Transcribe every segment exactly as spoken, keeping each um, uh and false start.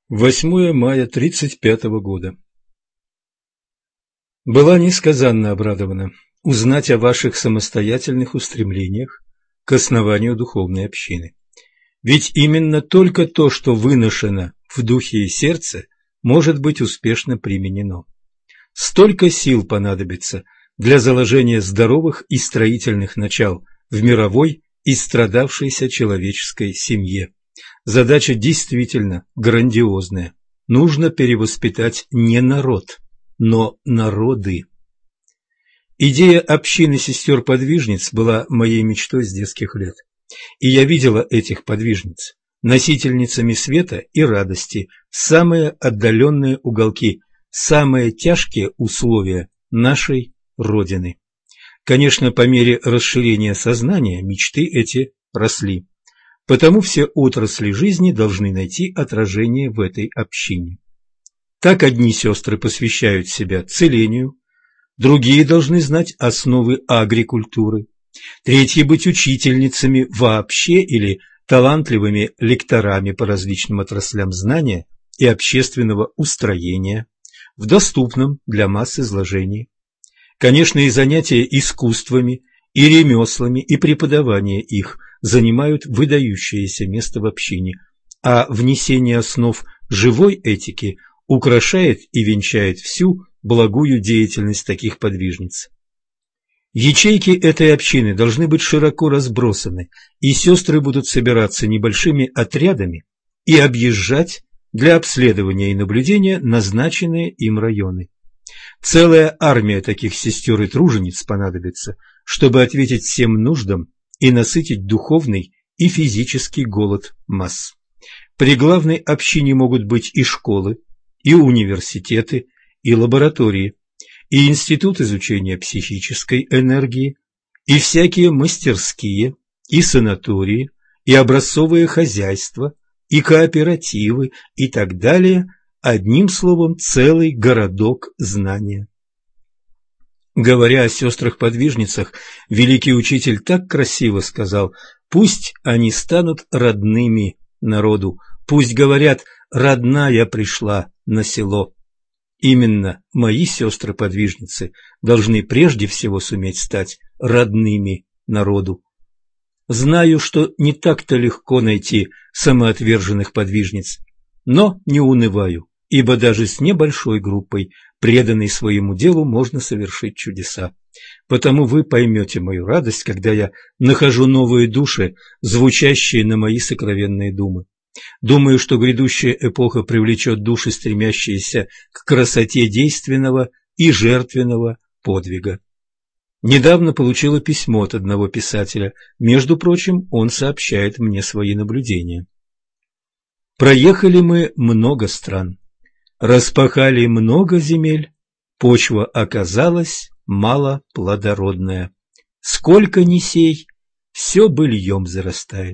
восьмое мая тридцать пятого года. Была несказанно обрадована узнать о ваших самостоятельных устремлениях к основанию духовной общины. Ведь именно только то, что выношено в духе и сердце, может быть успешно применено. Столько сил понадобится для заложения здоровых и строительных начал в мировой и страдавшейся человеческой семье. Задача действительно грандиозная. Нужно перевоспитать не народ, но народы. Идея общины сестер-подвижниц была моей мечтой с детских лет. И я видела этих подвижниц, носительницами света и радости, самые отдаленные уголки, самые тяжкие условия нашей Родины. Конечно, по мере расширения сознания мечты эти росли. Потому все отрасли жизни должны найти отражение в этой общине. Так одни сестры посвящают себя целению, другие должны знать основы агрикультуры, третьи быть учительницами вообще или талантливыми лекторами по различным отраслям знания и общественного устроения в доступном для масс изложении. Конечно, и занятия искусствами, и ремеслами, и преподавание их занимают выдающееся место в общине, а внесение основ живой этики украшает и венчает всю благую деятельность таких подвижниц. Ячейки этой общины должны быть широко разбросаны, и сестры будут собираться небольшими отрядами и объезжать для обследования и наблюдения назначенные им районы. Целая армия таких сестер и тружениц понадобится, чтобы ответить всем нуждам и насытить духовный и физический голод масс. При главной общине могут быть и школы, и университеты, и лаборатории, и институт изучения психической энергии, и всякие мастерские, и санатории, и образцовые хозяйства, и кооперативы, и так далее, одним словом, целый городок знания. Говоря о сестрах-подвижницах, великий учитель так красиво сказал: «Пусть они станут родными народу, пусть говорят: родная пришла на село». Именно мои сестры-подвижницы должны прежде всего суметь стать родными народу. Знаю, что не так-то легко найти самоотверженных подвижниц, но не унываю, ибо даже с небольшой группой, преданной своему делу, можно совершить чудеса. Потому вы поймете мою радость, когда я нахожу новые души, звучащие на мои сокровенные думы. Думаю, что грядущая эпоха привлечет души, стремящиеся к красоте действенного и жертвенного подвига. Недавно получила письмо от одного писателя. Между прочим, он сообщает мне свои наблюдения. Проехали мы много стран, распахали много земель, почва оказалась малоплодородная. Сколько ни сей, все быльем зарастает.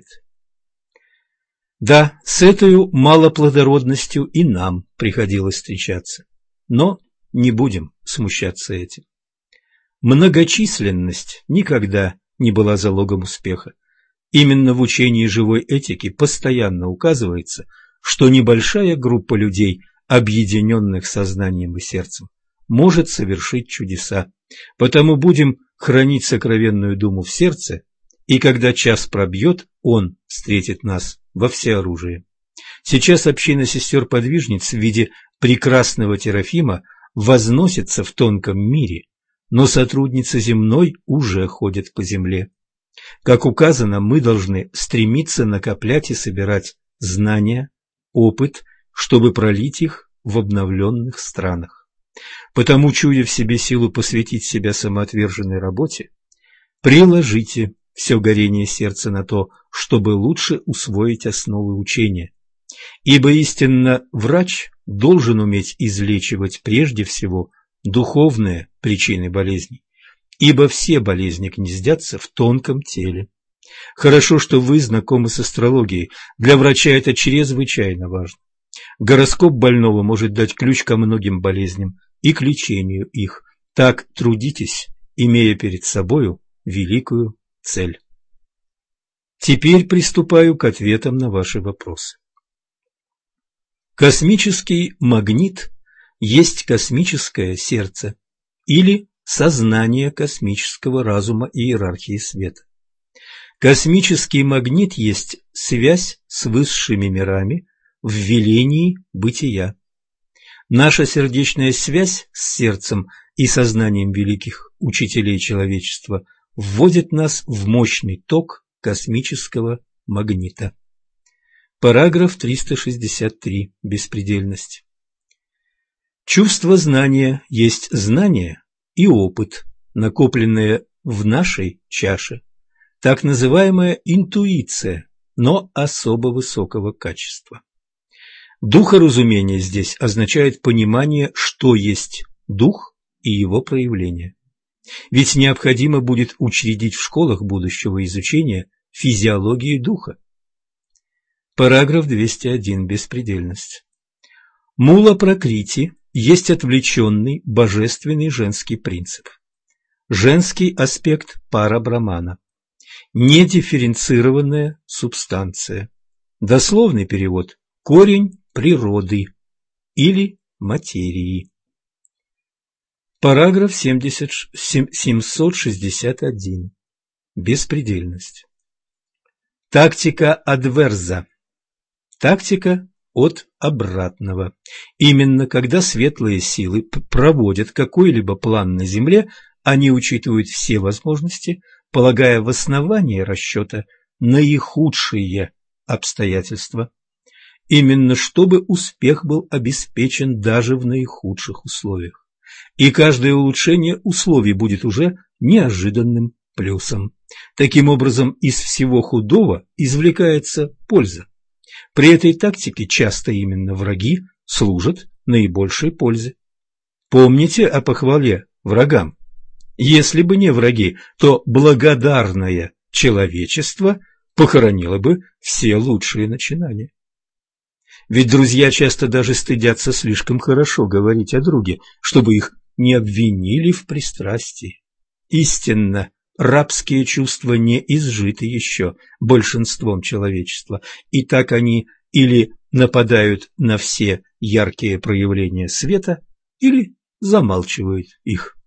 Да, с этой малоплодородностью и нам приходилось встречаться, но не будем смущаться этим. Многочисленность никогда не была залогом успеха. Именно в учении живой этики постоянно указывается, что небольшая группа людей, объединенных сознанием и сердцем, может совершить чудеса. Потому будем хранить сокровенную думу в сердце, и когда час пробьет, он встретит нас во всеоружии. Сейчас община сестер-подвижниц в виде прекрасного Терафима возносится в тонком мире, но сотрудница земной уже ходит по земле. Как указано, мы должны стремиться накоплять и собирать знания, опыт, чтобы пролить их в обновленных странах. Потому, чуя в себе силу посвятить себя самоотверженной работе, приложите все горение сердца на то, чтобы лучше усвоить основы учения. Ибо истинно врач должен уметь излечивать прежде всего духовные причины болезней, ибо все болезни гнездятся в тонком теле. Хорошо, что вы знакомы с астрологией, для врача это чрезвычайно важно. Гороскоп больного может дать ключ ко многим болезням и к лечению их. Так трудитесь, имея перед собою великую цель. Теперь приступаю к ответам на ваши вопросы. Космический магнит есть космическое сердце или сознание космического разума иерархии света. Космический магнит есть связь с высшими мирами в велении бытия. Наша сердечная связь с сердцем и сознанием великих учителей человечества вводит нас в мощный ток космического магнита. Параграф триста шестьдесят три. Беспредельность. Чувство знания есть знание и опыт, накопленные в нашей чаше, так называемая интуиция, но особо высокого качества. Духоразумение здесь означает понимание, что есть дух и его проявление. Ведь необходимо будет учредить в школах будущего изучения физиологии духа. Параграф двести один. Беспредельность. Мула Пракрити есть отвлеченный божественный женский принцип. Женский аспект пара-брамана. Недифференцированная субстанция. Дословный перевод – корень природы или материи. Параграф семьсот шестьдесят один. Беспредельность. Тактика адверза. Тактика от обратного. Именно когда светлые силы проводят какой-либо план на Земле, они учитывают все возможности, полагая в основании расчета наихудшие обстоятельства, именно чтобы успех был обеспечен даже в наихудших условиях. И каждое улучшение условий будет уже неожиданным плюсом. Таким образом, из всего худого извлекается польза. При этой тактике часто именно враги служат наибольшей пользе. Помните о похвале врагам. Если бы не враги, то благодарное человечество похоронило бы все лучшие начинания. Ведь друзья часто даже стыдятся слишком хорошо говорить о друге, чтобы их не обвинили в пристрастии. Истинно, рабские чувства не изжиты еще большинством человечества, и так они или нападают на все яркие проявления света, или замалчивают их.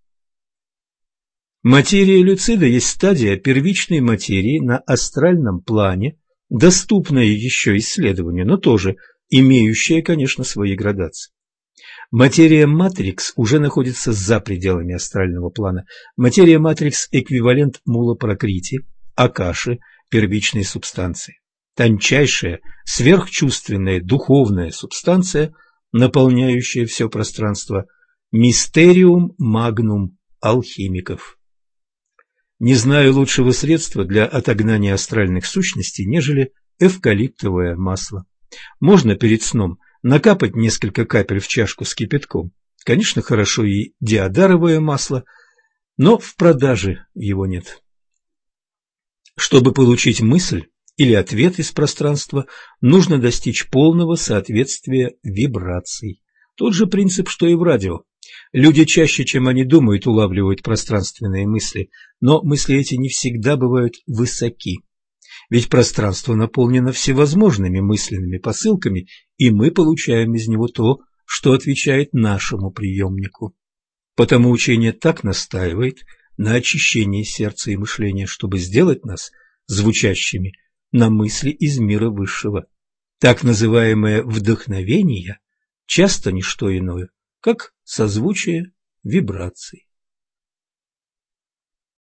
Материя люцида есть стадия первичной материи на астральном плане, доступная еще исследованию, но тоже имеющая, конечно, свои градации. Материя матрикс уже находится за пределами астрального плана. Материя матрикс – эквивалент мула пракрити, акаши, первичной субстанции. Тончайшая, сверхчувственная, духовная субстанция, наполняющая все пространство, мистериум магнум алхимиков. Не знаю лучшего средства для отогнания астральных сущностей, нежели эвкалиптовое масло. Можно перед сном накапать несколько капель в чашку с кипятком. Конечно, хорошо и диодаровое масло, но в продаже его нет. Чтобы получить мысль или ответ из пространства, нужно достичь полного соответствия вибраций. Тот же принцип, что и в радио. Люди чаще, чем они думают, улавливают пространственные мысли, но мысли эти не всегда бывают высоки. Ведь пространство наполнено всевозможными мысленными посылками, и мы получаем из него то, что отвечает нашему приемнику. Потому учение так настаивает на очищении сердца и мышления, чтобы сделать нас звучащими на мысли из мира высшего. Так называемое вдохновение часто не что иное, как созвучие вибраций.